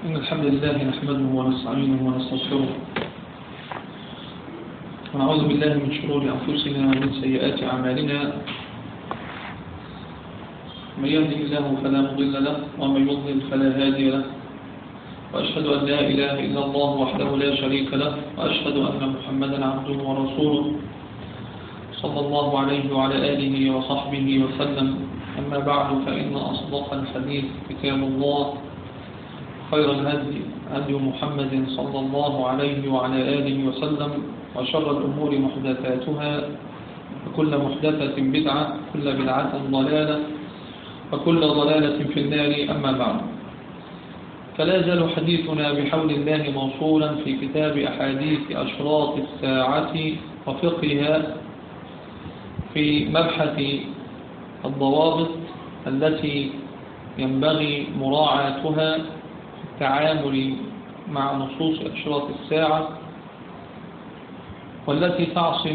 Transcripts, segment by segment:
إن الحمد لله نحمده ونستعينه ونستغفره ونعوذ بالله من شرور أنفسنا ومن سيئات أعمالنا. من يهده الله فلا مضل له ومن يضلل فلا هادي له، وأشهد أن لا إله إلا الله وحده لا شريك له، وأشهد أن محمدا عبده ورسوله صلى الله عليه وعلى آله وصحبه وسلم. أما بعد، فإن أصدق الحديث كتاب الله، خير الهدي هدي محمد صلى الله عليه وعلى آله وسلم، وشر الأمور محدثاتها، وكل محدثة بدعة، كل بدعة ضلالة، وكل ضلالة في النار. أما بعد، فلا يزال حديثنا بحول الله موصولا في كتاب أحاديث أشراط الساعة وفقهها في مبحث الضوابط التي ينبغي مراعاتها في التعامل مع نصوص أشراط الساعة، والتي تعصم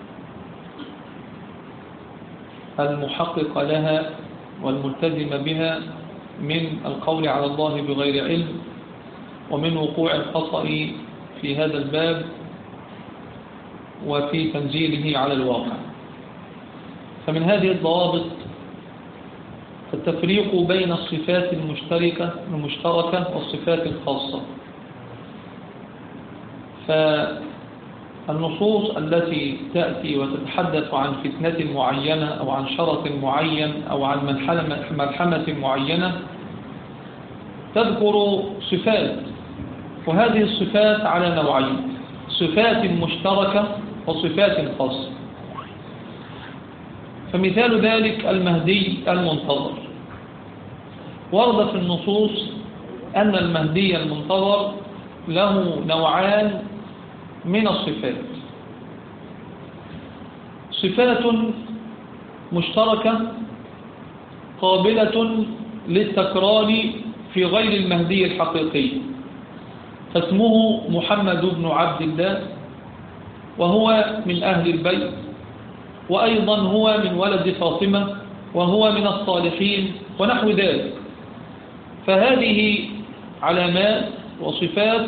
المحقق لها والملتزم بها من القول على الله بغير علم، ومن وقوع الخطأ في هذا الباب وفي تنزيله على الواقع. فمن هذه الضوابط التفريق بين الصفات المشتركة والصفات الخاصة. فالنصوص التي تأتي وتتحدث عن فتنة معينة أو عن شرط معين أو عن ملحمة معينة تذكر صفات، وهذه الصفات على نوعين: صفات مشتركة وصفات خاصة. فمثال ذلك المهدي المنتظر. ورد في النصوص أن المهدي المنتظر له نوعان من الصفات: صفات مشتركة قابلة للتكرار في غير المهدي الحقيقي، فاسمه محمد بن عبد الله، وهو من أهل البيت، وأيضا هو من ولد فاطمة، وهو من الصالحين، ونحو ذلك. فهذه علامات وصفات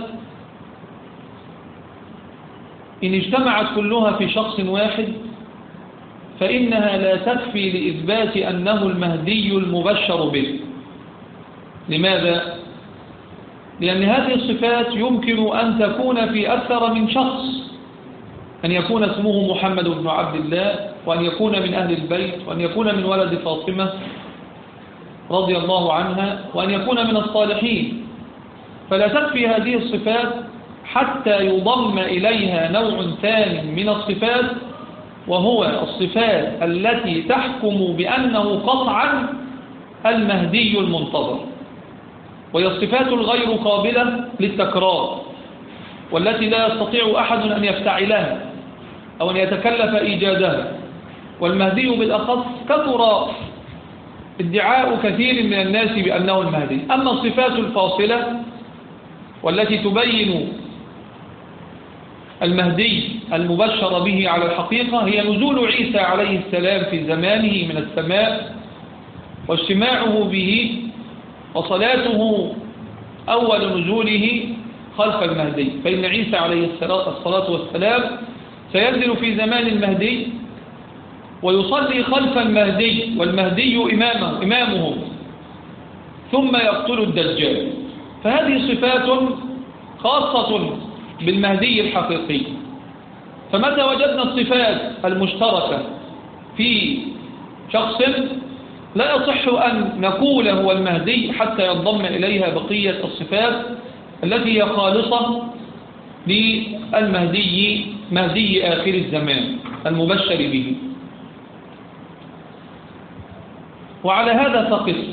إن اجتمعت كلها في شخص واحد فإنها لا تكفي لإثبات أنه المهدي المبشر به. لماذا؟ لأن هذه الصفات يمكن أن تكون في أكثر من شخص، أن يكون اسمه محمد بن عبد الله، وأن يكون من أهل البيت، وأن يكون من ولد فاطمة رضي الله عنها، وأن يكون من الصالحين. فلا تكفي هذه الصفات حتى يضم إليها نوع ثاني من الصفات، وهو الصفات التي تحكم بأنه قطعا المهدي المنتظر، وهي الصفات الغير قابلة للتكرار، والتي لا يستطيع أحد أن يفتعلها أو أن يتكلف إيجادها. والمهدي بالأخص كثر ادعاء كثير من الناس بأنه المهدي. أما الصفات الفاصلة والتي تبين المهدي المبشر به على الحقيقة هي نزول عيسى عليه السلام في زمانه من السماء، واجتماعه به، وصلاته أول نزوله خلف المهدي. فإن عيسى عليه الصلاة والسلام سينزل في زمان المهدي ويصلي خلف المهدي، والمهدي إمامه، ثم يقتل الدجال. فهذه صفات خاصة بالمهدي الحقيقي. فمتى وجدنا الصفات المشتركة في شخص لا يصح أن نقول هو المهدي حتى ينضم إليها بقية الصفات التي هي خالصة للمهدي، مهدي آخر الزمان المبشر به. وعلى هذا فقس.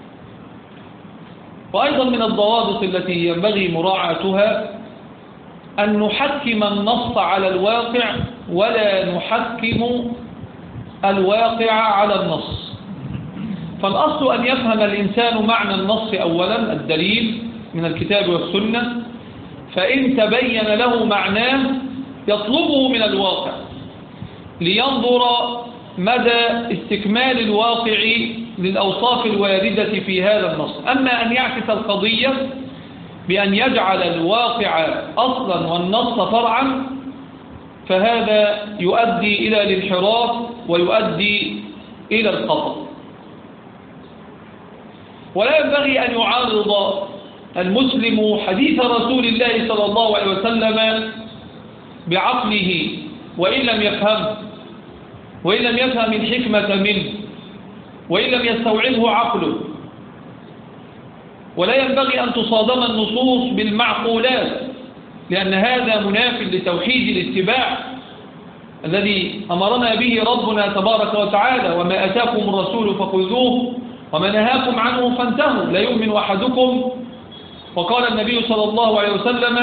وأيضا من الضوابط التي ينبغي مراعاتها أن نحكم النص على الواقع ولا نحكم الواقع على النص. فالأصل أن يفهم الإنسان معنى النص أولا، الدليل من الكتاب والسنة، فإن تبين له معناه يطلبه من الواقع لينظر مدى استكمال الواقع للأوصاف الواردة في هذا النص. أما أن يعكس القضية بأن يجعل الواقع أصلا والنص فرعا، فهذا يؤدي إلى الانحراف ويؤدي إلى الخطأ. ولا ينبغي أن يعارض المسلم حديث رسول الله صلى الله عليه وسلم بعقله وإن لم يفهم الحكمة منه، وإن لم يستوعبه عقله. ولا ينبغي أن تصادم النصوص بالمعقولات، لأن هذا مناف لتوحيد الاتباع الذي أمرنا به ربنا تبارك وتعالى: وما أتاكم الرسول فخذوه وما نهاكم عنه فانتهوا لا يؤمن أحدكم. وقال النبي صلى الله عليه وسلم: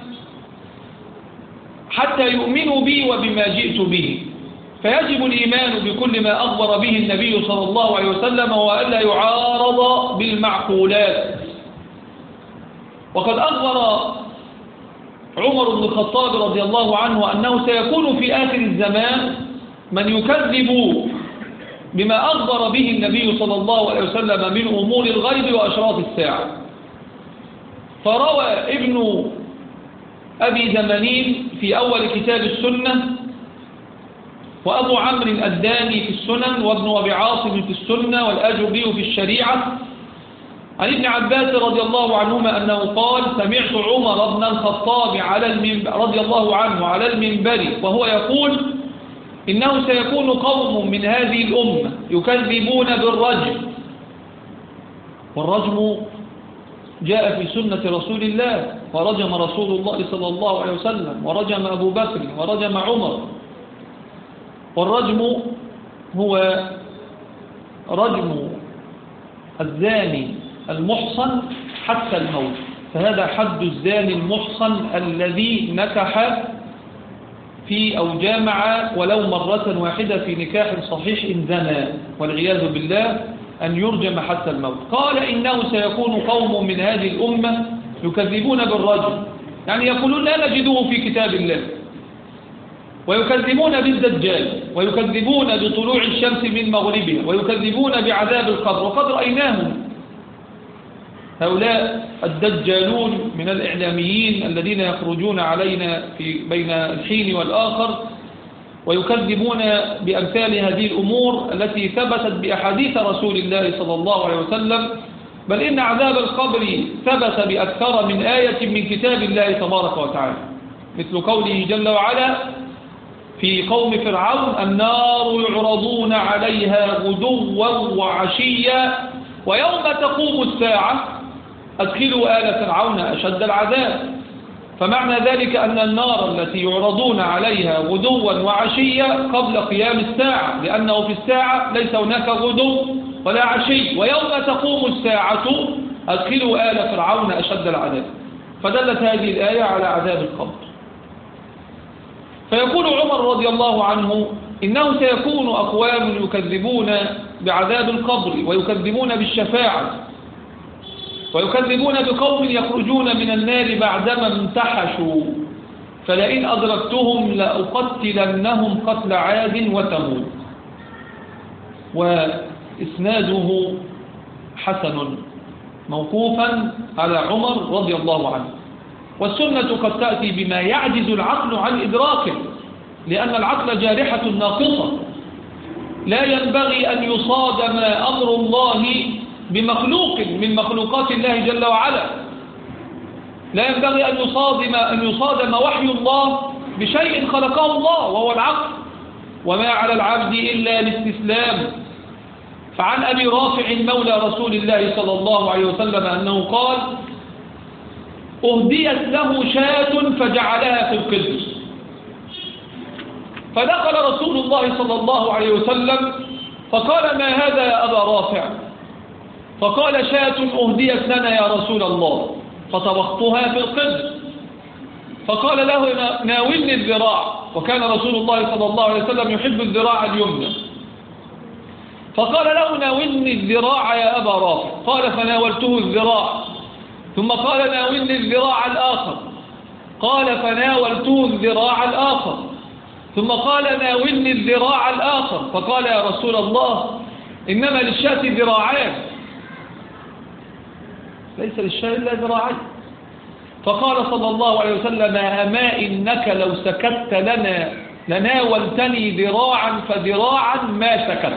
حتى يؤمنوا بي وبما جئت به. فيجب الإيمان بكل ما أخبر به النبي صلى الله عليه وسلم، وألا يعارض بالمعقولات. وقد أخبر عمر بن الخطاب رضي الله عنه أنه سيكون في آخر الزمان من يكذب بما أخبر به النبي صلى الله عليه وسلم من أمور الغيب وأشراط الساعة. فروى ابن أبي زمانين في أول كتاب السنة، وأبو عمرو الداني في السنن، وابن أبي عاصم في السنة، والأجري في الشريعة، عن ابن عباس رضي الله عنهما أنه قال: سمعت عمر بن الخطاب رضي الله عنه على المنبر وهو يقول: إنه سيكون قوم من هذه الأمة يكذبون بالرجم. والرجم جاء في سنة رسول الله، ورجم رسول الله صلى الله عليه وسلم، ورجم أبو بكر، ورجم عمر. والرجم هو رجم الزاني المحصن حتى الموت، فهذا حد الزاني المحصن الذي نكح في أو جامع ولو مرة واحدة في نكاح صحيح إن زنى، والعياذ بالله، أن يرجم حتى الموت. قال: إنه سيكون قوم من هذه الأمة يكذبون بالرجم، يعني يقولون لا نجده في كتاب الله، ويكذبون بالدجال، ويكذبون بطلوع الشمس من مغربها، ويكذبون بعذاب القبر. وقد رأيناهم هؤلاء الدجالون من الإعلاميين الذين يخرجون علينا بين الحين والآخر، ويكذبون بأمثال هذه الأمور التي ثبتت بأحاديث رسول الله صلى الله عليه وسلم. بل إن عذاب القبر ثبت بأكثر من آية من كتاب الله تبارك وتعالى، مثل قوله جل وعلا في قوم فرعون: النار يعرضون عليها غدوا وعشيا ويوم تقوم الساعة أدخلوا آل فرعون أشد العذاب. فمعنى ذلك أن النار التي يعرضون عليها غدوا وعشيا قبل قيام الساعة، لأنه في الساعة ليس هناك غدو ولا عشي. ويوم تقوم الساعة أدخلوا آل فرعون أشد العذاب. فدلت هذه الآية على عذاب القبر. فيقول عمر رضي الله عنه: إنه سيكون أقوام يكذبون بعذاب القبر، ويكذبون بالشفاعة، ويكذبون بقوم يخرجون من النار بعدما امتحشوا، فلئن أدركتهم لأقتلنهم قتل عاد وثمود. وإسناده حسن موقوفا على عمر رضي الله عنه. والسنة قد تأتي بما يعجز العقل عن إدراكه، لأن العقل جارحة ناقصة، لا ينبغي أن يصادم أمر الله بمخلوق من مخلوقات الله جل وعلا، لا ينبغي أن يصادم وحي الله بشيء خلقه الله وهو العقل، وما على العبد إلا الاستسلام. فعن أبي رافع مولى رسول الله صلى الله عليه وسلم أنه قال: أهديت له شاة فجعلها في القدس، فدخل رسول الله صلى الله عليه وسلم فقال: ما هذا يا أبا رافع؟ فقال: شاة أهديت لنا يا رسول الله فطبختها في القدس. فقال له: ناولني الذراع، وكان رسول الله صلى الله عليه وسلم يحب الذراع اليمنى. فقال له: ناولني الذراع يا أبا رافع. قال: فناولته الذراع. ثم قال: ناولني الذراع الآخر. قال: فناولته الذراع الآخر. ثم قال: ناولني الذراع الآخر. فقال: يا رسول الله، إنما للشاة ذراعان، ليس للشاة إلا ذراعين. فقال صلى الله عليه وسلم: أما إنك لو سكت لناولتني ذراعا فذراعا ما سكت،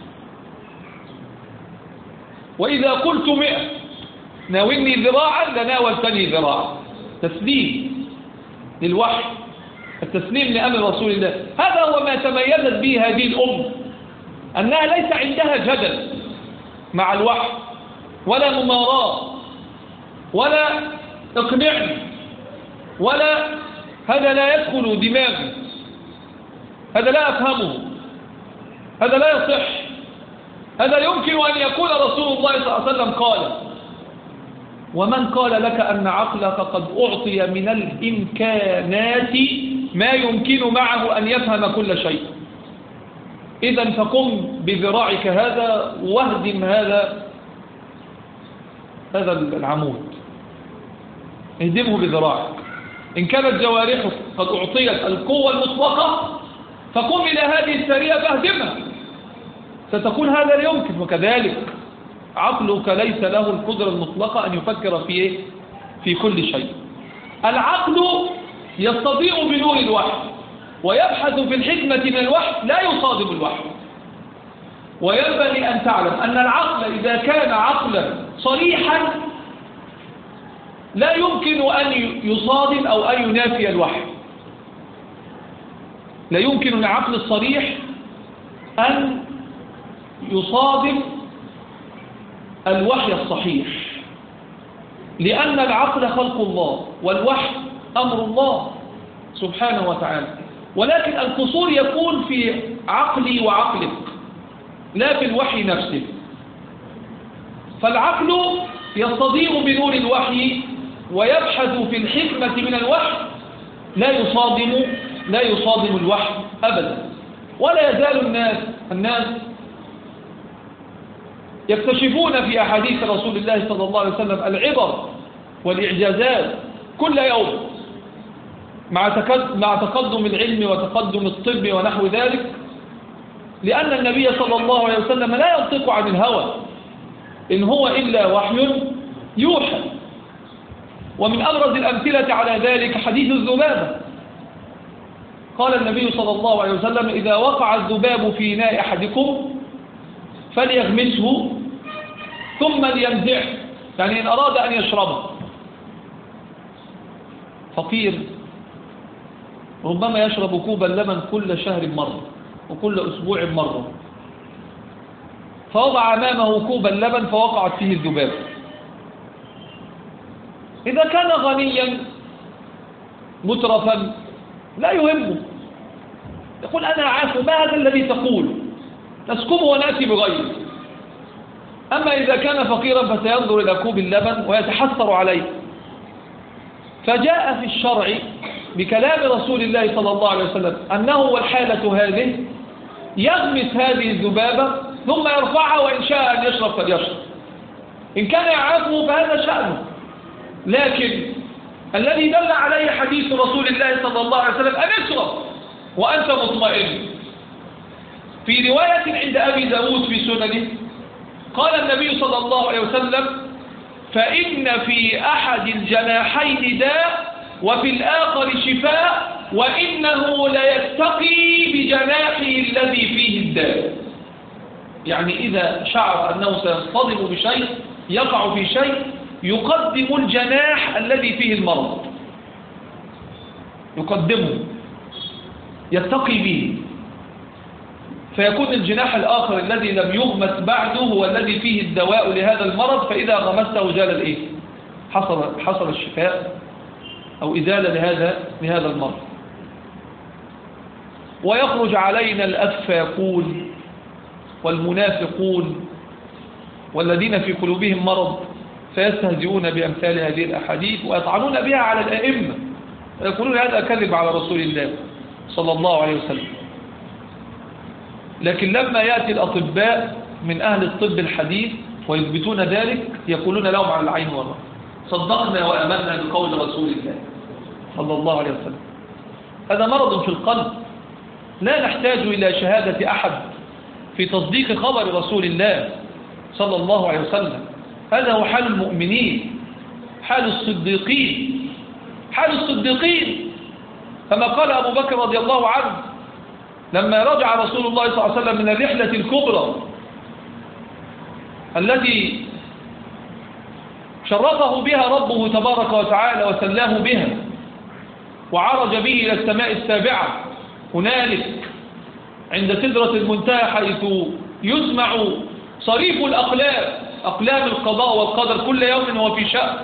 وإذا قلت 100 ناولني ذراعا لناولتني ذراعا. تسليم للوحي، التسليم لأمر رسول الله. هذا هو ما تميزت به هذه الأمة، أنها ليس عندها جدل مع الوحي ولا مماراة ولا اقنعني، ولا هذا لا يدخل دماغي، هذا لا أفهمه، هذا لا يصح، هذا يمكن أن يكون رسول الله صلى الله عليه وسلم قال. ومن قال لك أن عقلك قد أعطي من الإمكانات ما يمكن معه أن يفهم كل شيء؟ إذن فقم بذراعك هذا واهدم هذا العمود، اهدمه بذراعك. إن كانت جوارحك قد أعطيت القوة المطلقة فقم إلى هذه السرية فاهدمها، ستقول هذا لا يمكن. وكذلك عقلك ليس له القدرة المطلقة أن يفكر في كل شيء. العقل يستضيء بنور الوحي ويبحث في الحكمة من الوحي، لا يصادم الوحي. وينبغي أن تعلم أن العقل إذا كان عقلا صريحا لا يمكن أن يصادم أو أن ينافي الوحي. لا يمكن العقل الصريح أن يصادم الوحي الصحيح، لأن العقل خلق الله والوحي أمر الله سبحانه وتعالى. ولكن القصور يكون في عقلي وعقلك لا في الوحي نفسه. فالعقل يستضيء بنور الوحي ويبحث في الحكمة من الوحي، لا يصادم الوحي أبدا. ولا يزال الناس يكتشفون في أحاديث رسول الله صلى الله عليه وسلم العبر والإعجازات كل يوم مع تقدم العلم وتقدم الطب ونحو ذلك، لأن النبي صلى الله عليه وسلم لا ينطق عن الهوى، إن هو إلا وحي يوحى. ومن أبرز الأمثلة على ذلك حديث الذبابة. قال النبي صلى الله عليه وسلم: إذا وقع الذباب في إناء أحدكم فليغمسه ثم لينزعه، يعني إن أراد أن يشربه. فقير ربما يشرب كوبا لبن كل شهر مرة وكل أسبوع مرة، فوضع أمامه كوبا لبن فوقعت فيه الذباب. إذا كان غنيا مترفا لا يهمه، يقول: أنا عارف ما هذا الذي تقول، نسكبه ونأتي بغيره. أما إذا كان فقيرا فسينظر إلى كوب اللبن ويتحسر عليه. فجاء في الشرع بكلام رسول الله صلى الله عليه وسلم أنه والحالة هذه يغمس هذه الذبابة ثم يرفعها، وإن شاء أن يشرب فليشرب، إن كان يعافه فهذا شأنه. لكن الذي دل عليه حديث رسول الله صلى الله عليه وسلم أن اشرب وأنت مطمئن. في رواية عند أبي داود في سننه قال النبي صلى الله عليه وسلم: فإن في أحد الجناحين داء وفي الآخر شفاء، وإنه ليتقي بجناحه الذي فيه الداء. يعني إذا شعر أنه سيصطدم بشيء، يقع في شيء، يقدم الجناح الذي فيه المرض، يقدمه يتقي به، فيكون الجناح الآخر الذي لم يغمس بعده هو الذي فيه الدواء لهذا المرض، فإذا غمسته زال حصل الشفاء أو إزالة لهذا المرض. ويخرج علينا الأفاقون والمنافقون والذين في قلوبهم مرض فيستهزئون بأمثال هذه الأحاديث ويطعنون بها على الأئمة ويقولون هذا كذب على رسول الله صلى الله عليه وسلم. لكن لما يأتي الأطباء من أهل الطب الحديث ويثبتون ذلك يقولون لهم على العين والرأس: صدقنا وأمنا بقول رسول الله صلى الله عليه وسلم. هذا مرض في القلب، لا نحتاج إلى شهادة أحد في تصديق خبر رسول الله صلى الله عليه وسلم. هذا هو حال المؤمنين، حال الصديقين، حال الصديقين، كما قال أبو بكر رضي الله عنه لما رجع رسول الله صلى الله عليه وسلم من الرحلة الكبرى التي شرفه بها ربه تبارك وتعالى وسلاه بها، وعرج به إلى السماء السابعة، هنالك عند سدرة المنتهى حيث يسمع صريف الأقلام، أقلام القضاء والقدر، كل يوم هو في شأن.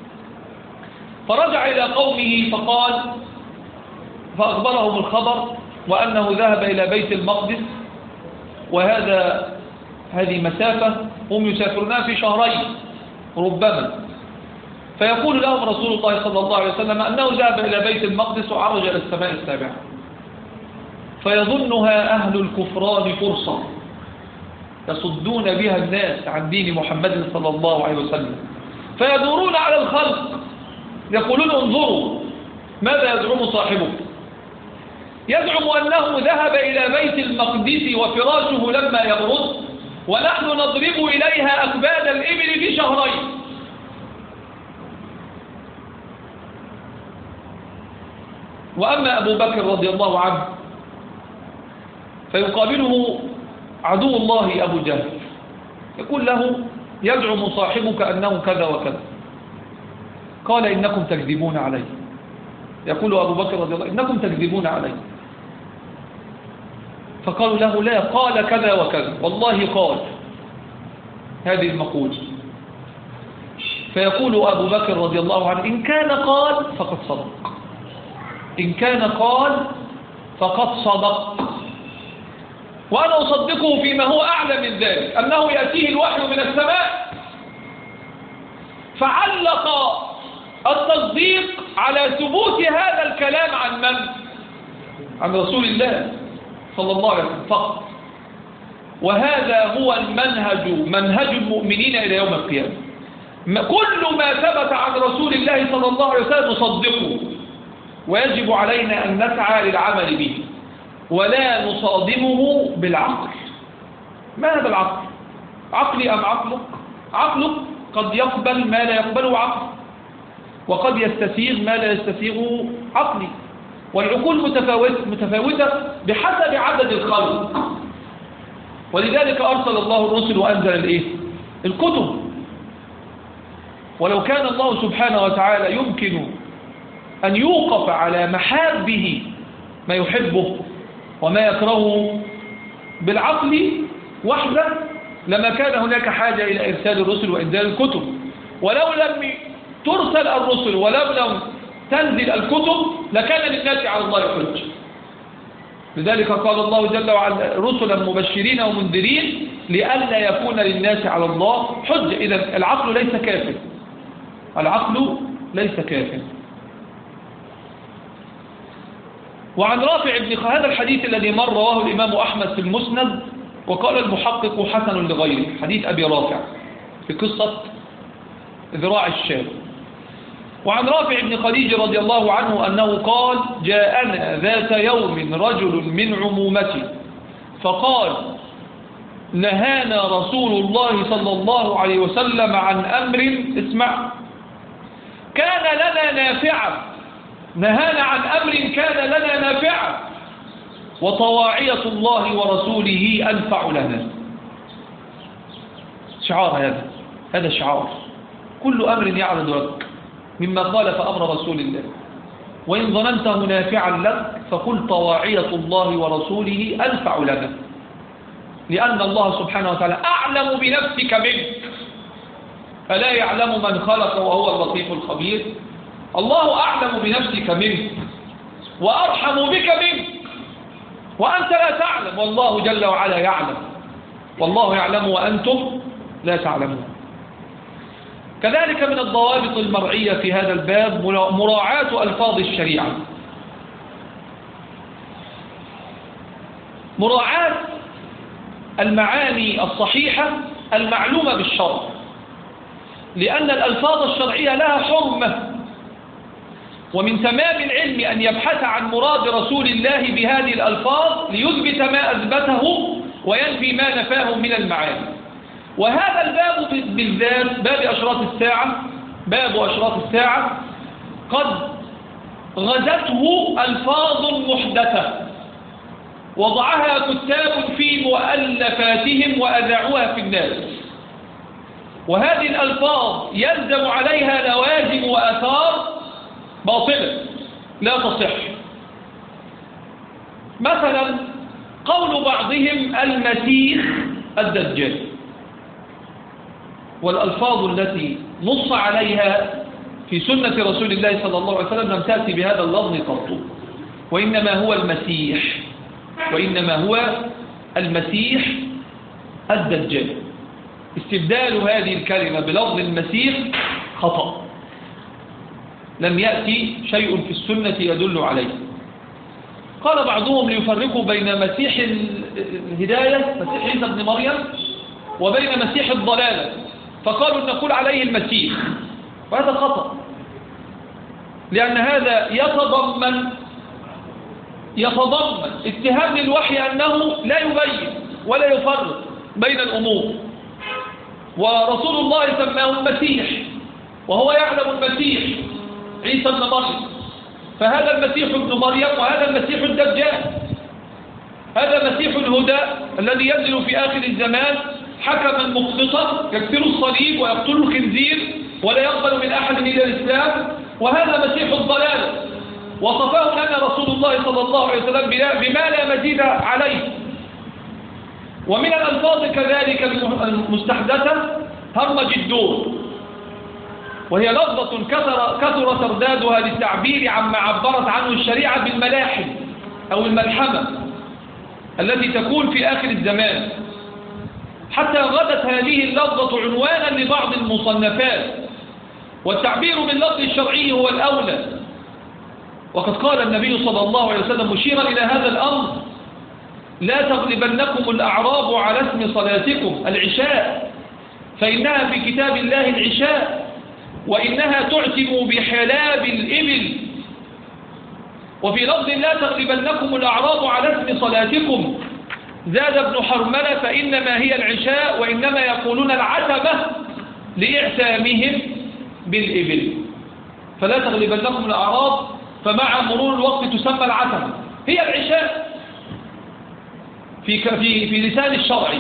فرجع إلى قومه فأخبرهم الخبر وأنه ذهب إلى بيت المقدس، هذه مسافة هم يسافرونها في شهرين ربما. فيقول لهم رسول الله صلى الله عليه وسلم أنه ذهب إلى بيت المقدس وعرج إلى السماء السابعة، فيظنها أهل الكفران فرصة يصدون بها الناس عن دين محمد صلى الله عليه وسلم، فيدورون على الخلق يقولون انظروا ماذا يزعم صاحبه، يزعم أنه ذهب إلى بيت المقدس وفراشه لما يبرد، ونحن نضرب إليها أكباد الإبل في شهرين. وأما أبو بكر رضي الله عنه فيقابله عدو الله أبو جهل، يقول له يزعم صاحبك أنه كذا وكذا. قال إنكم تكذبون علي. يقول أبو بكر رضي الله عنه إنكم تكذبون علي. فقالوا له لا، قال كذا وكذا، والله قال هذه المقولة. فيقول أبو بكر رضي الله عنه إن كان قال فقد صدق، إن كان قال فقد صدق، وأنا أصدقه فيما هو أعلى من ذلك، أنه يأتيه الوحي من السماء. فعلق التصديق على ثبوت هذا الكلام عن من؟ عن رسول الله صلى الله عليه وسلم فقط. وهذا هو منهج المؤمنين إلى يوم القيامة. كل ما ثبت عن رسول الله صلى الله عليه وسلم نصدقه، ويجب علينا أن نسعى للعمل به ولا نصادمه بالعقل. ما هذا العقل؟ عقلي أم عقلك؟ عقلك قد يقبل ما لا يقبله عقل، وقد يستسيغ ما لا يستسيغه عقلي، والعقول متفاوتة بحسب عدد الخلق. ولذلك أرسل الله الرسل وأنزل الكتب. ولو كان الله سبحانه وتعالى يمكن أن يوقف على محابه ما يحبه وما يكرهه بالعقل وحده لما كان هناك حاجة إلى إرسال الرسل وإنزال الكتب. ولو لم ترسل الرسل لم تنزل الكتب لكان للناس على الله حجة. لذلك قال الله جل وعلا رسلا مبشرين ومنذرين لئلا يكون للناس على الله حجة. إذن العقل ليس كافٍ، العقل ليس كافٍ. وعن رافع بن هذا الحديث الذي مر رواه الإمام أحمد في المسند، وقال المحقق حسن لغيره، حديث أبي رافع في قصة ذراع الشام. وعن رافع بن خديج رضي الله عنه أنه قال جاءنا ذات يوم رجل من عمومتي فقال نهانا رسول الله صلى الله عليه وسلم عن أمر اسمع كان لنا نافعا، نهانا عن أمر كان لنا نافعا وطواعية الله ورسوله أنفع لنا. شعار هذا شعار كل أمر يعرض لك مما خالف أمر رسول الله، وإن ظننته نافعا لك فقل طواعية الله ورسوله أنفع لنا، لأن الله سبحانه وتعالى أعلم بنفسك منك، ألا يعلم من خلق وهو اللطيف الخبير. الله أعلم بنفسك منك وأرحم بك منك، وأنت لا تعلم والله جل وعلا يعلم، والله يعلم وأنتم لا تعلمون. كذلك من الضوابط المرعية في هذا الباب مراعاة ألفاظ الشريعة، مراعاة المعاني الصحيحة المعلومة بالشرع، لأن الألفاظ الشرعية لها حرمة، ومن تمام العلم أن يبحث عن مراد رسول الله بهذه الألفاظ ليثبت ما أثبته وينفي ما نفاه من المعاني. وهذا الباب بالذات باب أشراط الساعة قد غزته ألفاظ محدثة وضعها كتاب في مؤلفاتهم وأذاعوها في الناس، وهذه الألفاظ يلزم عليها لوازم وآثار باطلة لا تصح. مثلا قول بعضهم المسيح الدجال، والألفاظ التي نص عليها في سنة رسول الله صلى الله عليه وسلم لم تأتي بهذا اللفظ قط، وإنما هو المسيح، وإنما هو المسيح الدجال. استبدال هذه الكلمة بلفظ المسيح خطأ، لم يأتي شيء في السنة يدل عليه. قال بعضهم ليفرقوا بين مسيح الهداية مسيح عيسى ابن مريم وبين مسيح الضلالة، فقالوا نقول عليه المسيح، وهذا خطأ، لأن هذا يتضمن اتهام للوحي أنه لا يبين ولا يفرق بين الأمور، ورسول الله سماه المسيح وهو يعلم المسيح عيسى ابن مريم، فهذا المسيح ابن مريم وهذا المسيح الدجال، هذا مسيح الهدى الذي ينزل في آخر الزمان حكما مقسطا يكسر الصليب ويقتل الخنزير ولا يقبل من أحد إلى الإسلام، وهذا مسيح الضلال وصفاه لنا رسول الله صلى الله عليه وسلم بما لا مزيد عليه. ومن الألفاظ كذلك المستحدثة هرمجدون، وهي لفظة كثر تردادها للتعبير عما عبرت عنه الشريعة بالملاحم أو الملحمة التي تكون في آخر الزمان، حتى غدت هذه اللفظة عنوانا لبعض المصنفات، والتعبير باللفظ الشرعي هو الأولى. وقد قال النبي صلى الله عليه وسلم مشيرا إلى هذا الأمر: لا تغلبنكم الأعراب على اسم صلاتكم العشاء، فإنها في كتاب الله العشاء، وإنها تعتم بحلاب الإبل. وفي لفظ لا تغلبنكم الأعراب على اسم صلاتكم زاد ابن حرملة: فإنما هي العشاء، وإنما يقولون العتبة لإعتامهم بالإبل. فلا تغلبنكم الأعراب، فمع مرور الوقت تسمى العتبة، هي العشاء في لسان الشرع.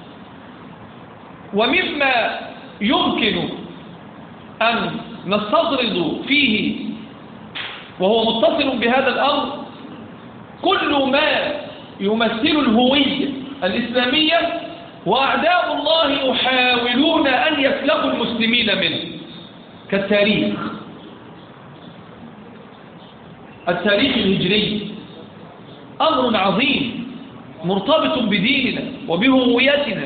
ومما يمكن أن نستطرد فيه وهو متصل بهذا الأمر كل ما يمثل الهوية الإسلامية وأعداء الله يحاولون أن يسلبوا المسلمين منه، كالتاريخ. التاريخ الهجري أمر عظيم مرتبط بديننا وبهويتنا،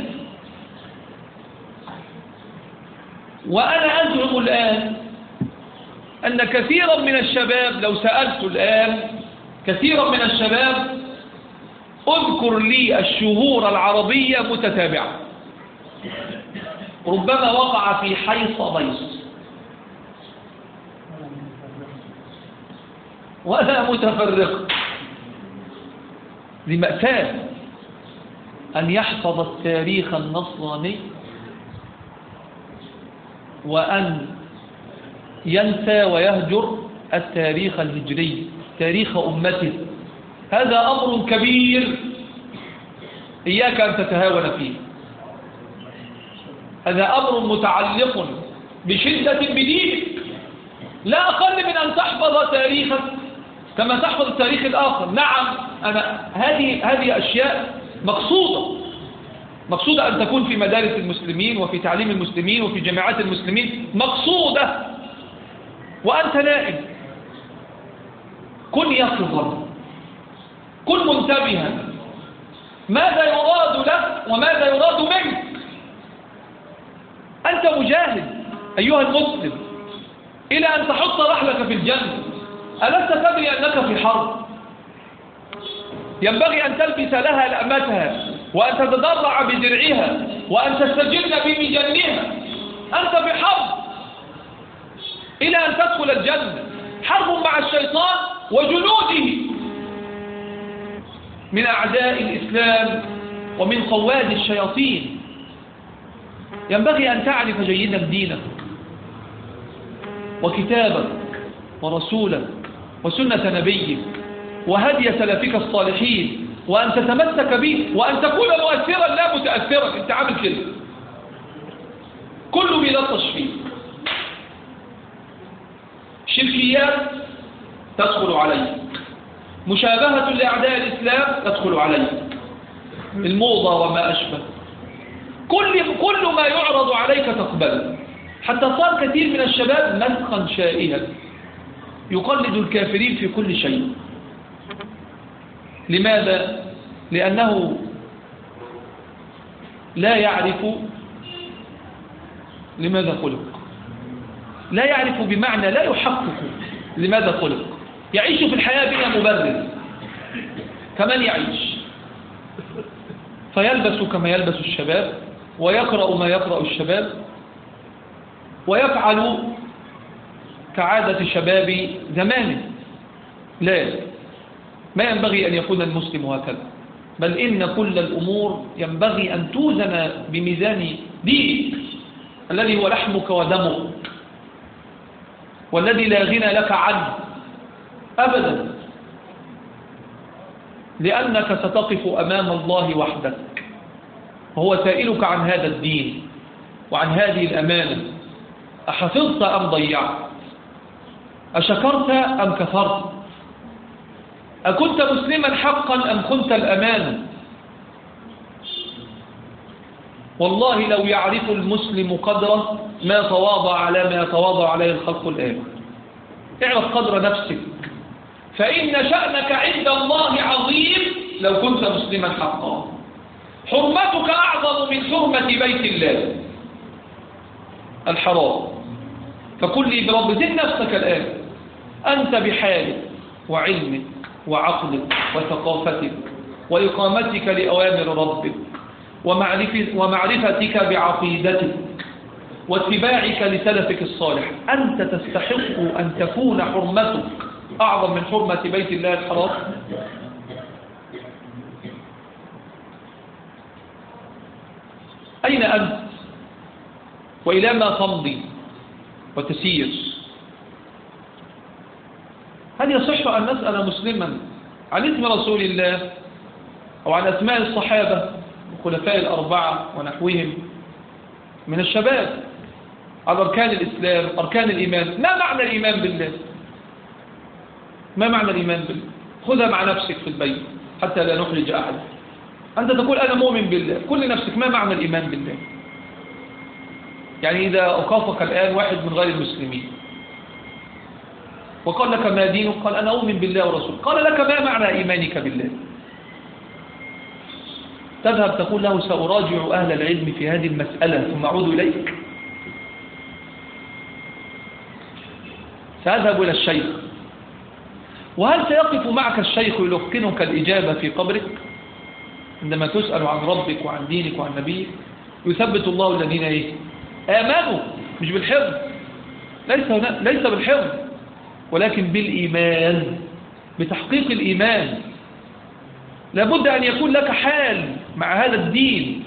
وأنا أزعم الآن أن كثيرا من الشباب، لو سألت الآن كثيرا من الشباب اذكر لي الشهور العربية متتابعة، ربما وقع في حيص بيص ولا متفرق. لمأساة أن يحفظ التاريخ النصراني وأن ينسى ويهجر التاريخ الهجري، تاريخ أمته. هذا أمر كبير إياك أن تتهاون فيه. هذا أمر متعلق بشدة بدينك، لا أقل من أن تحفظ تاريخك كما تحفظ التاريخ الآخر. نعم، هذه أشياء مقصودة أن تكون في مدارس المسلمين وفي تعليم المسلمين وفي جامعات المسلمين، مقصودة. وأنت نائم، كن يقظا، كن منتبها، ماذا يراد لك وماذا يراد منك. أنت مجاهد أيها المسلم إلى أن تحط رحلك في الجنة. ألست تدري أنك في حرب؟ ينبغي أن تلبس لها لأمتها وأن تتضرع بدرعها وأن تستجن بمجنها. أنت في حرب إلى أن تدخل الجنة، حرب مع الشيطان وجنوده من أعداء الإسلام ومن قواد الشياطين. ينبغي أن تعرف جيدا دينك وكتابك ورسولك وسنة نبيك وهدي سلفك الصالحين، وأن تتمسك به، وأن تكون مؤثرا لا متأثرا. أنت عامل كده كله بيلطش فيه. شركيات تدخل عليه، مشابهة لأعداء الإسلام تدخل عليه، الموضة وما أشبه، كل ما يعرض عليك تقبله. حتى صار كثير من الشباب مسخا شائها يقلد الكافرين في كل شيء. لماذا؟ لأنه لا يعرف لماذا خلق، لا يعرف بمعنى لا يحقق لماذا خلق. يعيش في الحياة بلا مبرر كمن يعيش، فيلبس كما يلبس الشباب، ويقرأ ما يقرأ الشباب، ويفعل كعادة شباب زمانه. لا، ما ينبغي أن يكون المسلم هكذا، بل إن كل الأمور ينبغي أن توزن بميزان دينك الذي هو لحمك ودمك، والذي لا غنى لك عنه أبدا، لأنك ستقف أمام الله وحدك وهو سائلك عن هذا الدين وعن هذه الأمانة. أحفظت أم ضيعت؟ أشكرت أم كفرت؟ أكنت مسلما حقا أم كنت الأمانة؟ والله لو يعرف المسلم قدره ما تواضع على ما يتواضع عليه الخلق الآن. اعرف قدر نفسك، فإن شأنك عند الله عظيم لو كنت مسلما حقا. حرمتك أعظم من حرمة بيت الله الحرام. فقل لي برب زن نفسك الآن، أنت بحالك وعلمك وعقلك وثقافتك وإقامتك لأوامر ربك ومعرفتك بعقيدتك واتباعك لسلفك الصالح، أنت تستحق أن تكون حرمتك أعظم من حرمة بيت الله الحرام. أين أنت؟ وإلى ما تمضي وتسير؟ هل يصح أن نسأل مسلما عن اسم رسول الله أو عن أسماء الصحابة الخلفاء الأربعة ونحوهم من الشباب على أركان الإسلام، أركان الإيمان؟ ما معنى الإيمان بالله؟ ما معنى الإيمان بالله؟ خذها مع نفسك في البيت حتى لا نحرج أحد. أنت تقول أنا مؤمن بالله، قل لنفسك ما معنى الإيمان بالله؟ يعني إذا أوقفك الآن واحد من غير المسلمين وقال لك ما دينك؟ قال أنا أؤمن بالله ورسوله. قال لك ما معنى إيمانك بالله؟ تذهب تقول له سأراجع أهل العلم في هذه المسألة ثم أعود إليك؟ سأذهب إلى الشيخ. وهل سيقف معك الشيخ يلقنك الإجابة في قبرك عندما تسأل عن ربك وعن دينك وعن نبيك؟ يثبت الله الذين آمنوا، مش بالحفظ، ليس بالحفظ، ولكن بالإيمان، بتحقيق الإيمان. لابد أن يكون لك حال مع هذا الدين.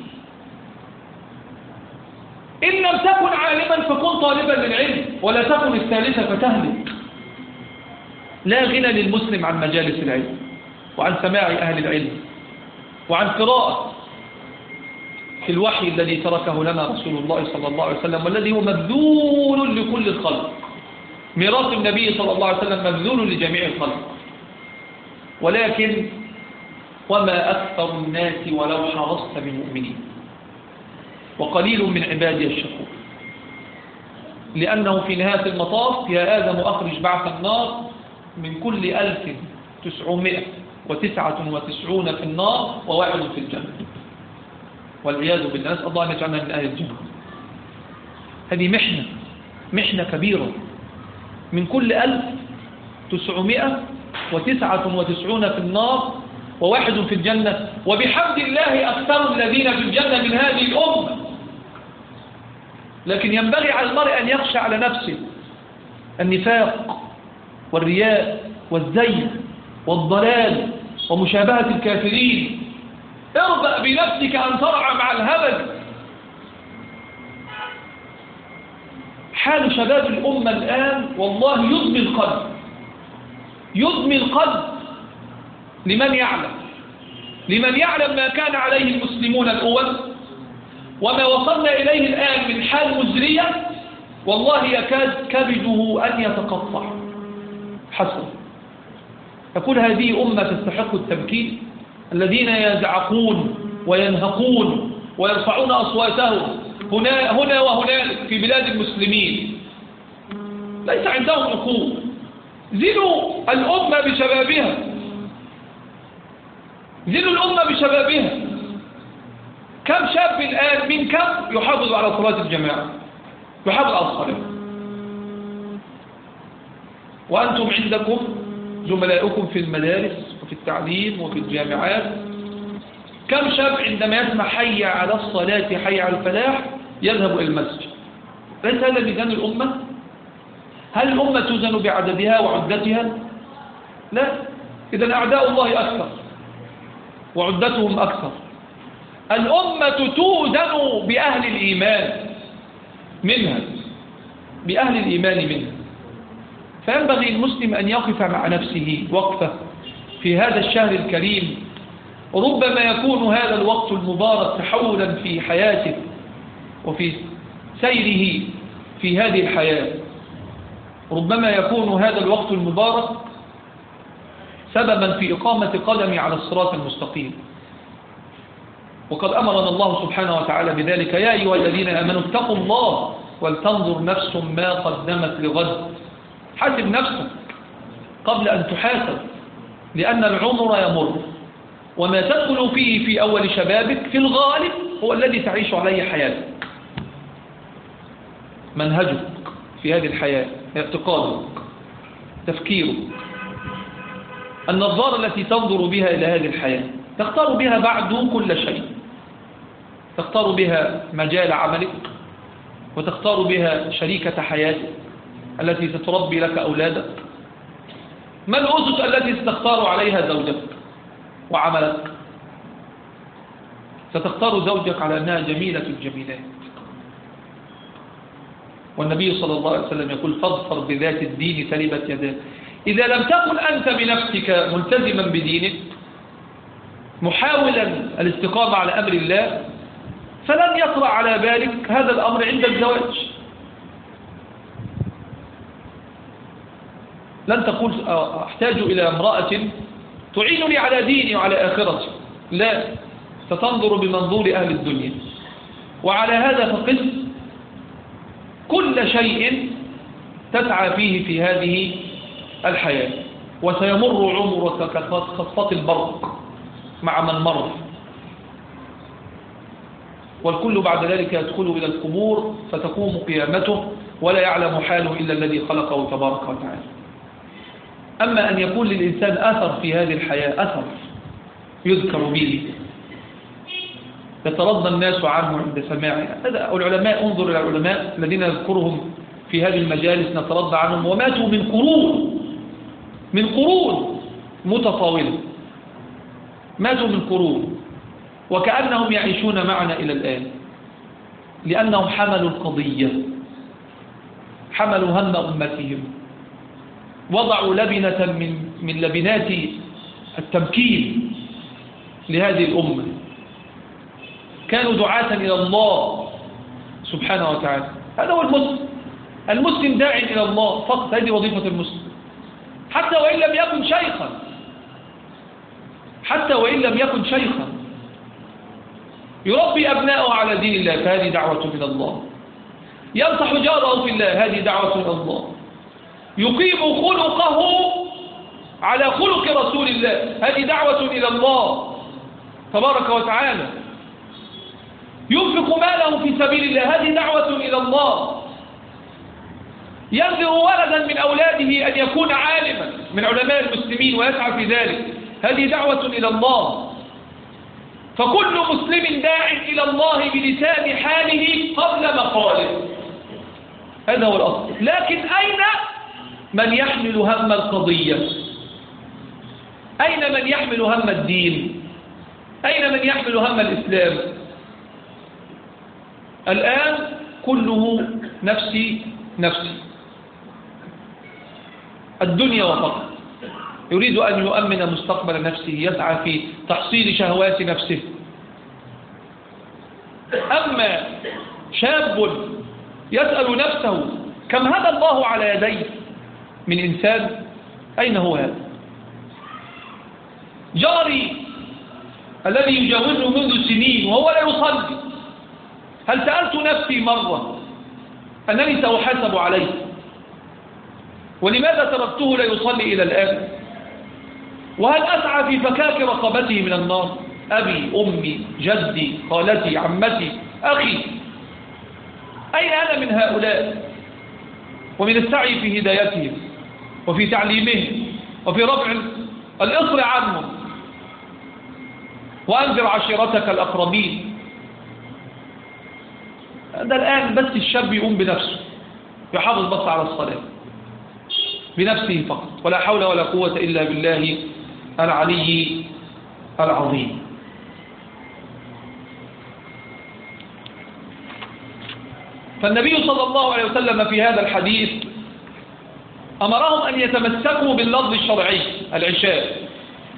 إن لم تكن عالما فكن طالبا للعلم، ولا تكن الثالثة فتهلك. لا غنى للمسلم عن مجالس العلم وعن سماع أهل العلم وعن قراءة في الوحي الذي تركه لنا رسول الله صلى الله عليه وسلم، والذي هو مبذول لكل الخلق. ميراث النبي صلى الله عليه وسلم مبذول لجميع الخلق. ولكن وما أكثر الناس ولو حرصت بمؤمنين، وقليل من عبادي الشكور. لأنه في نهاية المطاف يا آدم أخرج بعث النار من كل 1999 في النار وواحد في الجنة، والعياذ بالله، نسأل الله أن يجعلنا من أهل الجنة. هذه محنة كبيرة. من كل 1999 في النار وواحد في الجنة، وبحمد الله أكثر الذين في الجنة من هذه الأمة. لكن ينبغي على المرء أن يخشى على نفسه النفاق والرياء والزيغ والضلال ومشابهة الكافرين. اربأ بنفسك أن ترعى مع الهبل. حال شباب الأمة الآن والله يضمي القلب. يدمي القلب لمن يعلم ما كان عليه المسلمون الأول وما وصلنا إليه الآن من حال مزرية. والله يكاد كبده أن يتقطع حسن. يقول هذه أمة تستحق التمكين، الذين يزعقون وينهقون ويرفعون أصواتهم هنا وهنالك في بلاد المسلمين ليس عندهم عقول. زنوا الأمة بشبابها. كم شاب الآن من كم يحافظ على صلاة الجماعة، يحافظ على الصلاة، وأنتم عندكم زملائكم في المدارس وفي التعليم وفي الجامعات. كم شاب عندما يسمع حي على الصلاة حي على الفلاح يذهب إلى المسجد؟ ليس هذا ميزان الأمة؟ هل الأمة توزن بعددها وعدتها؟ لا. إذن أعداء الله أكثر وعدتهم أكثر. الأمة توزن بأهل الإيمان منها، فينبغي المسلم أن يقف مع نفسه وقفة في هذا الشهر الكريم. ربما يكون هذا الوقت المبارك تحولا في حياته وفي سيره في هذه الحياة. ربما يكون هذا الوقت المبارك سببا في إقامة قدمي على الصراط المستقيم. وقد أمرنا الله سبحانه وتعالى بذلك: يا أيها الذين آمنوا اتقوا الله ولتنظر نفس ما قدمت لغد. حاسب نفسك قبل أن تحاسب، لأن العمر يمر، وما تدخل فيه في أول شبابك في الغالب هو الذي تعيش عليه حياتك. منهجك في هذه الحياة، اعتقادك، تفكيرك، النظارة التي تنظر بها إلى هذه الحياة، تختار بها بعد كل شيء. تختار بها مجال عملك، وتختار بها شريكة حياتك التي ستربي لك أولادك. ما الأسس التي ستختار عليها زوجك وعملك؟ ستختار زوجك على أنها جميلة الجميلات، والنبي صلى الله عليه وسلم يقول: فاظفر بذات الدين تربت يداك. إذا لم تكن أنت بنفسك ملتزما بدينك محاولا الاستقامة على أمر الله، فلن يطرأ على بالك هذا الأمر عند الزواج. لن تقول أحتاج إلى امرأة تعينني على ديني وعلى آخرتي، لا، ستنظر بمنظور أهل الدنيا. وعلى هذا فقس كل شيء تسعى فيه في هذه الحياة، وسيمر عمرك كخطفة البرق مع من مر، والكل بعد ذلك يدخل إلى القبور فتقوم قيامته ولا يعلم حاله إلا الذي خلقه تبارك وتعالى. أما أن يكون للإنسان أثر في هذه الحياة، أثر يذكر به يترضى الناس عنه عند سماعه، هذا العلماء. انظر إلى العلماء الذين نذكرهم في هذه المجالس نترضى عنهم، وماتوا من قرون متطاولة، ماتوا من قرون وكأنهم يعيشون معنا إلى الآن، لأنهم حملوا القضية، حملوا هم أمتهم، وضعوا لبنة من لبنات التمكين لهذه الأمة، كانوا دعاة إلى الله سبحانه وتعالى. هذا هو المسلم داع إلى الله فقط، هذه وظيفة المسلم، حتى وإن لم يكن شيخا يربي أبناءه على دين الله، فهذه دعوة إلى الله. ينصح جاره في الله، هذه دعوة إلى الله. يقيم خلقه على خلق رسول الله، هذه دعوة إلى الله تبارك وتعالى. ينفق ماله في سبيل الله، هذه دعوة إلى الله. ينذر ولدا من أولاده أن يكون عالما من علماء المسلمين ويسعى في ذلك، هذه دعوة إلى الله. فكل مسلم داع إلى الله بلسان حاله قبل مقاله، هذا هو الأصل. لكن أين من يحمل هم القضية؟ أين من يحمل هم الدين؟ أين من يحمل هم الإسلام؟ الآن كله نفسي، الدنيا وفقط. يريد أن يؤمن مستقبل نفسه، يسعى في تحصيل شهوات نفسه. أما شاب يسأل نفسه كم هدى الله على يديه من إنسان، أين هو هذا؟ جاري الذي يجاوزه منذ سنين وهو لا يصلي، هل سألت نفسي مرة أنني سأحاسب عليه؟ ولماذا تركته لا يصلي إلى الآن؟ وهل أسعى في فكاك رقبته من النار؟ أبي، أمي، جدي، خالتي، عمتي، أخي، أين أنا من هؤلاء؟ ومن السعي في هدايتهم وفي تعليمهم وفي رفع الإصر عنهم. وأنذر عشيرتك الأقربين. ده الآن بس الشاب يقوم بنفسه، يحافظ بس على الصلاة بنفسه فقط، ولا حول ولا قوة إلا بالله العلي العظيم. فالنبي صلى الله عليه وسلم في هذا الحديث أمرهم أن يتمسكوا باللفظ الشرعي العشاء.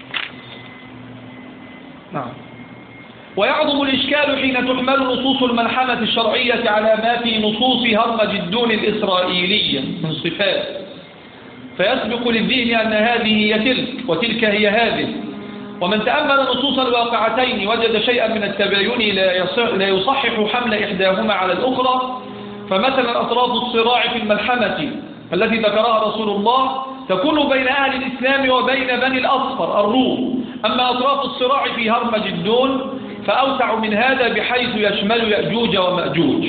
نعم. ويعظم الإشكال حين تحمل نصوص الملحمة الشرعية على ما في نصوص هرمج الدون الإسرائيلية من صفات، فيسبق للذهن أن هذه هي تلك وتلك هي هذه. ومن تأمل نصوص الواقعتين وجد شيئا من التباين لا يصحح حمل إحداهما على الأخرى. فمثلا أطراف الصراع في الملحمة التي ذكرها رسول الله تكون بين أهل الإسلام وبين بني الأصفر الروم، أما أطراف الصراع في هرمج الدون فأوسع من هذا بحيث يشمل يأجوج ومأجوج.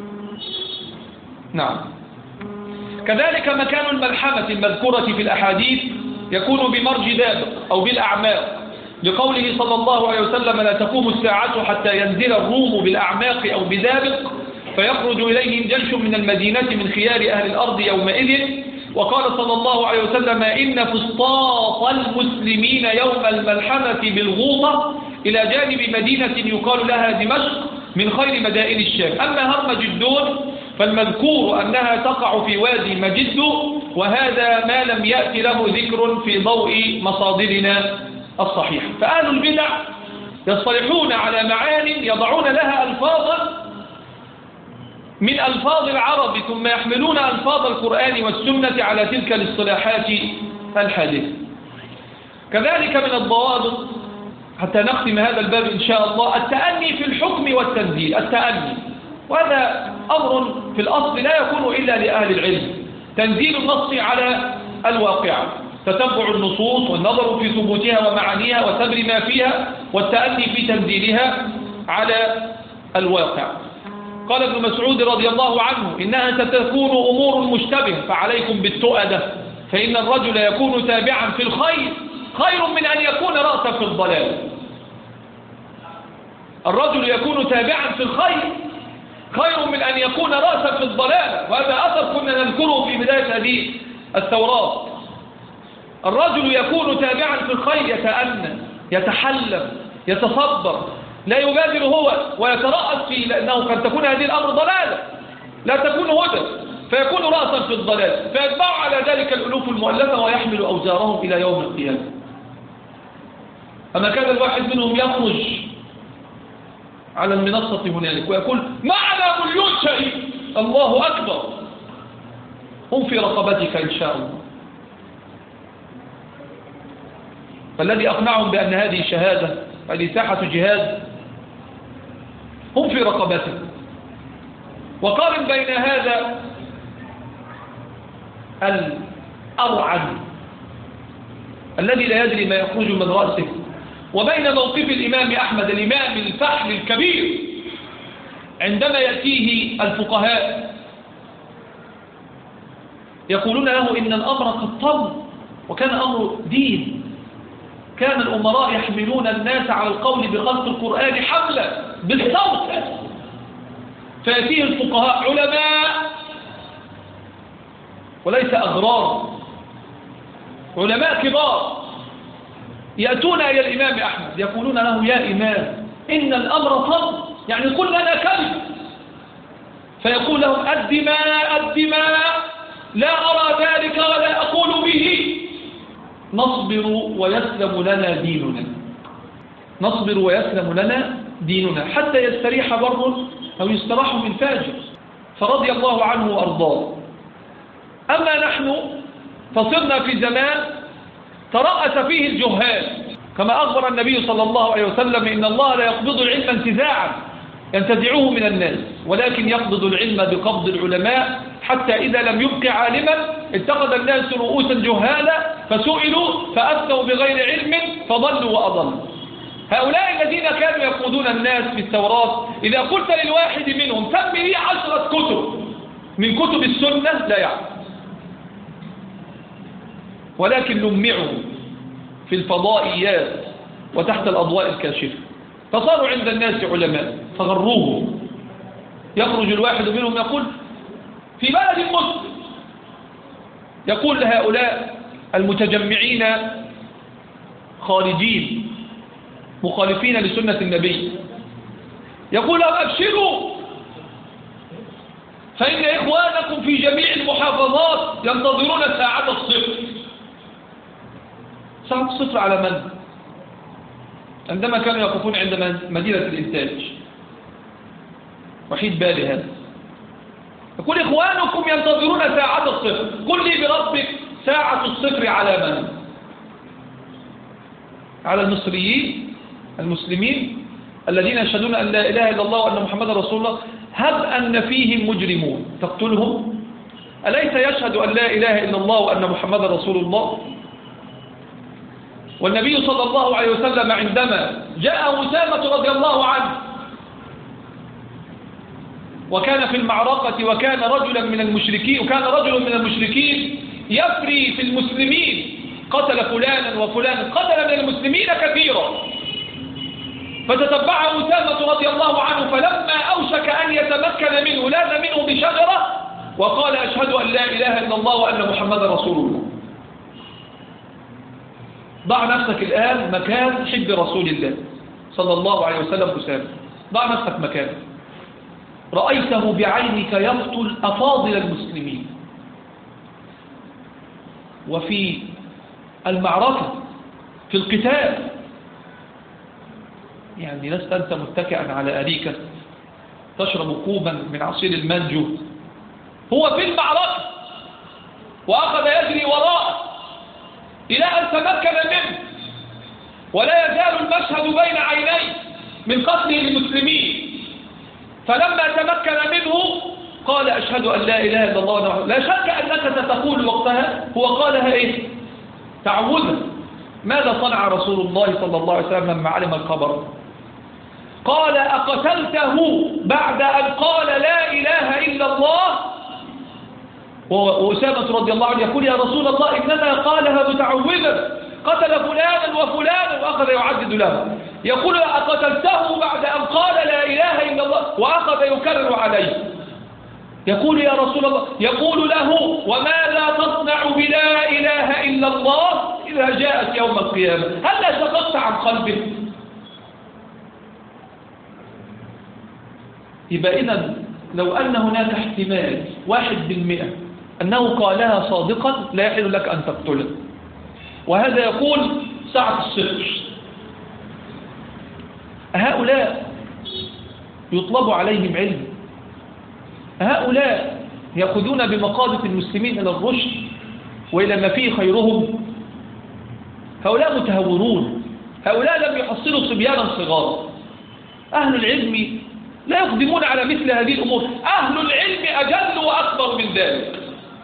نعم. كذلك مكان الملحمة المذكورة في الأحاديث يكون بمرج دابق أو بالأعماق، لقوله صلى الله عليه وسلم: لا تقوم الساعة حتى ينزل الروم بالأعماق أو بدابق فيخرج إليهم جيش من المدينة من خيار أهل الأرض يومئذ. وقال صلى الله عليه وسلم: إن فسطاط المسلمين يوم الملحمة بالغوطة إلى جانب مدينة يقال لها دمشق من خير مدائن الشام. أما هرمج الدون فالمذكور أنها تقع في وادي مجد، وهذا ما لم يأتي له ذكر في ضوء مصادرنا الصحيحة. فأهل البدع يصطلحون على معان يضعون لها ألفاظا من ألفاظ العرب ثم يحملون ألفاظ القرآن والسنة على تلك الاصطلاحات الحادثة. كذلك من الضوابط حتى نختم هذا الباب إن شاء الله التأني في الحكم والتنزيل. التأني، وهذا أمر في الأصل لا يكون إلا لأهل العلم، تنزيل النص على الواقع، تتبع النصوص والنظر في ثبوتها ومعانيها وتبر ما فيها، والتأني في تنزيلها على الواقع. قال ابن مسعود رضي الله عنه: إنها ستكون أمور مشتبه فعليكم بالتؤدة، فإن الرجل يكون تابعا في الخير خير من أن يكون رأسا في الضلال. الرجل يكون تابعا في الخير خير من أن يكون رأسا في الضلال، وهذا أثر كنا نذكره في بداية هذه الثورات. الرجل يكون تابعا في الخير، يتأنى، يتحلم، يتصبر، لا يبادر هو ويترأس فيه، لأنه قد تكون هذه الأمر ضلالة لا تكون هدى، فيكون رأسا في الضلال، فيتبع على ذلك الألوف المؤلفة ويحمل أوزارهم إلى يوم القيامة. أما كان الواحد منهم يخرج على المنصة هنالك ويقول: معنا مليون شهيد، الله أكبر، هم في رقبتك إن شاء الله. فالذي أقنعهم بأن هذه شهادة، هذه ساحة جهاد، هم في رقبتك. وقارن بين هذا الأرعن الذي لا يدري ما يخرج من رأسه وبين موقف الإمام أحمد الإمام الفحل الكبير عندما يأتيه الفقهاء يقولون له إن الأمر قد طل وكان أمر دين، كان الأمراء يحملون الناس على القول بخلق القرآن حملا بالصوت، فيأتيه الفقهاء علماء وليس أغرار، علماء كبار يأتون إلى الإمام أحمد يقولون له: يا إمام إن الأمر طل، يعني قل لنا كلمة. فيقول لهم: الدماء الدماء، لا أرى ذلك ولا أقول به. نصبر ويسلم لنا ديننا، نصبر ويسلم لنا ديننا حتى يستريح بر أو يستراح من فاجر، فرضي الله عنه وأرضاه. أما نحن فصرنا في زمان ترأس فيه الجهال، كما أخبر النبي صلى الله عليه وسلم إن الله لا يقبض العلم انتزاعا ينتزعه من الناس، ولكن يقبض العلم بقبض العلماء، حتى إذا لم يبق عالما اتخذ الناس رؤوسا جهالا فسئلوا فأفتوا بغير علم فضلوا وأضلوا. هؤلاء الذين كانوا يقودون الناس في التوراة إذا قلت للواحد منهم سم لي 10 كتب من كتب السنة لا يعلم، ولكن لمعوا في الفضائيات وتحت الأضواء الكاشفة، فصاروا عند الناس علماء فغروهم. يخرج الواحد منهم يقول في بلد مسلم، يقول لهؤلاء المتجمعين خارجين مخالفين لسنة النبي، يقول لهم أبشروا فإن إخوانكم في جميع المحافظات ينتظرون ساعة الصفر. ساعة الصفر على من؟ عندما كانوا يقفون عند مدينة الإنتاج، وحيد بالي هذا، يقول إخوانكم ينتظرون ساعة الصفر، قل لي بربك ساعة الصفر على من؟ على المصريين المسلمين الذين يشهدون أن لا إله إلا الله وأن محمد رسول الله، هب أن فيهم مجرمون تقتلهم؟ أليس يشهد أن لا إله إلا الله وأن محمد رسول الله؟ والنبي صلى الله عليه وسلم عندما جاء أسامة رضي الله عنه وكان في المعركة وكان رجلا من المشركين، وكان رجل من المشركين يفري في المسلمين، قتل فلانا وفلانا، قتل من المسلمين كثيرا، فتتبعه أسامة رضي الله عنه، فلما أوشك أن يتمكن منه لاذ منه بشجرة وقال أشهد أن لا إله إلا الله وأن محمد رسول الله. ضع نفسك الآن مكان حب رسول الله صلى الله عليه وسلم أسامة، ضع نفسك مكانه، رأيته بعينك يقتل أفاضل المسلمين، وفي المعركة في القتال، يعني لست أنت متكئا على أريكة تشرب كوبا من عصير المانجو، هو في المعركة وأخذ يجري وراءه إلى أن تمكن منه، ولا يزال المشهد بين عينيه من قتله المسلمين، فلما تمكن منه قال أشهد أن لا إله إلا الله. لا شك أنك ستقول وقتها هو قالها إيه؟ تعوذا. ماذا صنع رسول الله صلى الله عليه وسلم لما علم الخبر؟ قال أقتلته بعد أن قال لا إله إلا الله؟ وأسامة رضي الله عنه يقول يا رسول الله إنما قالها متعوذا، قتل فلانا وفلانا، وأخذ يعدد له، يقول أقتلته بعد أن قال لا إله إلا الله، وأخذ يكرر عليه، يقول يا رسول الله، يقول له وماذا تصنع بلا إله إلا الله إذا جاءت يوم القيامة؟ هل شققت عن قلبه؟ يبقى إذن لو أن هناك احتمال 1% أنه قالها صادقا لا يحل لك أن تقتله، وهذا يقول ساعة الصفر. هؤلاء يطلب عليهم علم، هؤلاء يأخذون بمقادة المسلمين إلى الرشد وإلى ما فيه خيرهم، هؤلاء متهورون، هؤلاء لم يحصلوا صبيانا صغارا. أهل العلم لا يقدمون على مثل هذه الأمور، أهل العلم أجل وأكبر من ذلك،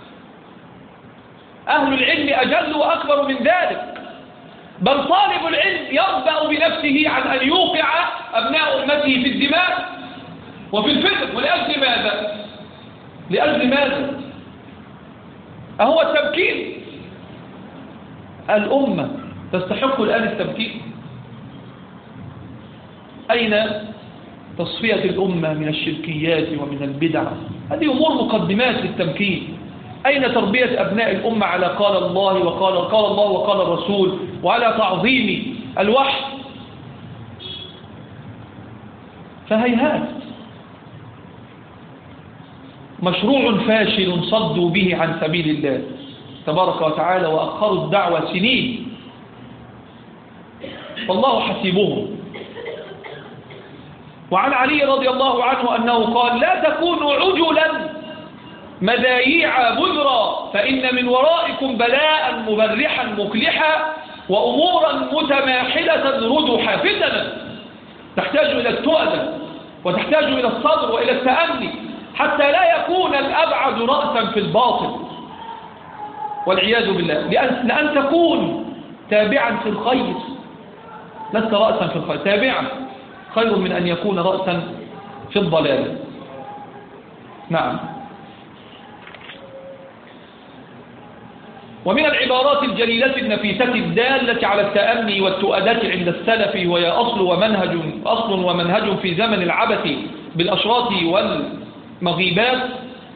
أهل العلم أجل وأكبر من ذلك، بل طالب العلم يربأ بنفسه عن أن يوقع أبناء أمته في الدماء وفي الفتن. ولأجل ماذا؟ لأجل ماذا؟ أهو التمكين؟ الأمة تستحق الآن التمكين؟ أين تصفية الأمة من الشركيات ومن البدع؟ هذه أمور مقدمات للتمكين. أين تربية أبناء الأمة على قال الله وقال الله وقال الرسول، وعلى تعظيم الوحي؟ فهيهات، مشروع فاشل صدوا به عن سبيل الله، تبارك وتعالى وأخروا الدعوة سنين، والله حسيبهم. وعن علي رضي الله عنه أنه قال: لا تكونوا عجلا مذايع بذرا، فإن من ورائكم بلاء مبرحا مكلحا وأمورا متماحلة ردحا، فتنا تحتاج إلى التؤدة وتحتاج إلى الصبر وإلى التأني حتى لا يكون الأبعد رأسا في الباطل والعياذ بالله، لأن تكون تابعا في الخير، لست رأسا في الخير، تابعا خير من أن يكون رأسا في الضلال. نعم. ومن العبارات الجليلة النفيسة الدالة على التأني والتؤدة عند السلف، وهي أصل ومنهج في زمن العبث بالأشراط والمغيبات،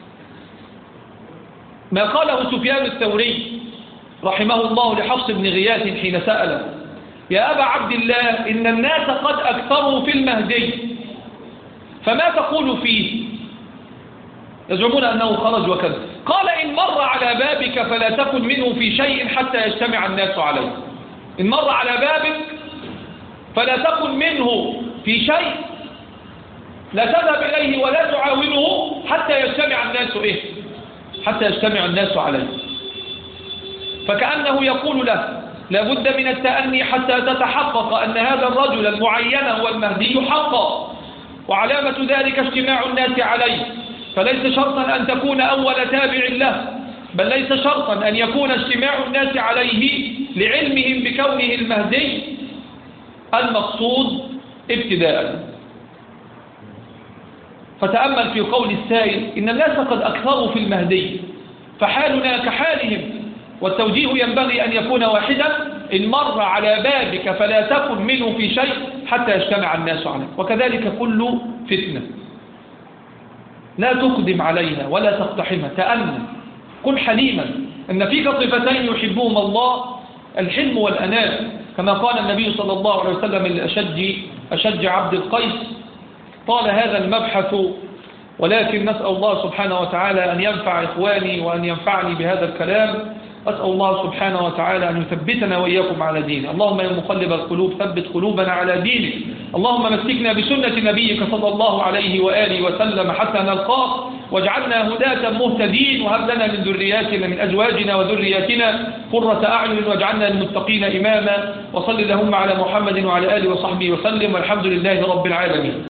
ما قاله سفيان الثوري رحمه الله لحفص بن غياث حين سأله: يا أبا عبد الله، إن الناس قد أكثروا في المهدي، فما تقول فيه؟ يزعمون أنه خرج وكذا. قال: إن مر على بابك فلا تكن منه في شيء حتى يجتمع الناس عليه. إن مر على بابك فلا تكن منه في شيء، لا تذهب إليه ولا تعاونه حتى يجتمع الناس حتى يجتمع الناس عليه. فكأنه يقول له: لا بد من التأني حتى تتحقق أن هذا الرجل المعين هو المهدي حقا، وعلامة ذلك اجتماع الناس عليه، فليس شرطا أن تكون أول تابع له، بل ليس شرطا أن يكون اجتماع الناس عليه لعلمهم بكونه المهدي المقصود ابتداء. فتأمل في قول السائل: إن الناس قد أكثروا في المهدي، فحالنا كحالهم، والتوجيه ينبغي أن يكون واحدا: إن مر على بابك فلا تكن منه في شيء حتى يجتمع الناس عليه. وكذلك كل فتنة لا تقدم عليها ولا تقتحمها، تأمل، كن حليما، إن فيك صفتين يحبهما الله: الحلم والأناة، كما قال النبي صلى الله عليه وسلم لأشج عبد القيس: طال هذا المبحث، ولكن نسأل الله سبحانه وتعالى أن ينفع إخواني وأن ينفعني بهذا الكلام. أسأل الله سبحانه وتعالى أن يثبتنا وإياكم على دينه. اللهم يا مقلب القلوب ثبت قلوبنا على دينك. اللهم مسكنا بسنة نبيك صلى الله عليه وآله وسلم حتى نلقاك، واجعلنا هداة مهتدين، وهب لنا من ذرياتنا من أزواجنا وذرياتنا قرة أعين، واجعلنا للمتقين إماما. وصل اللهم على محمد وعلى آله وصحبه وسلم، والحمد لله رب العالمين.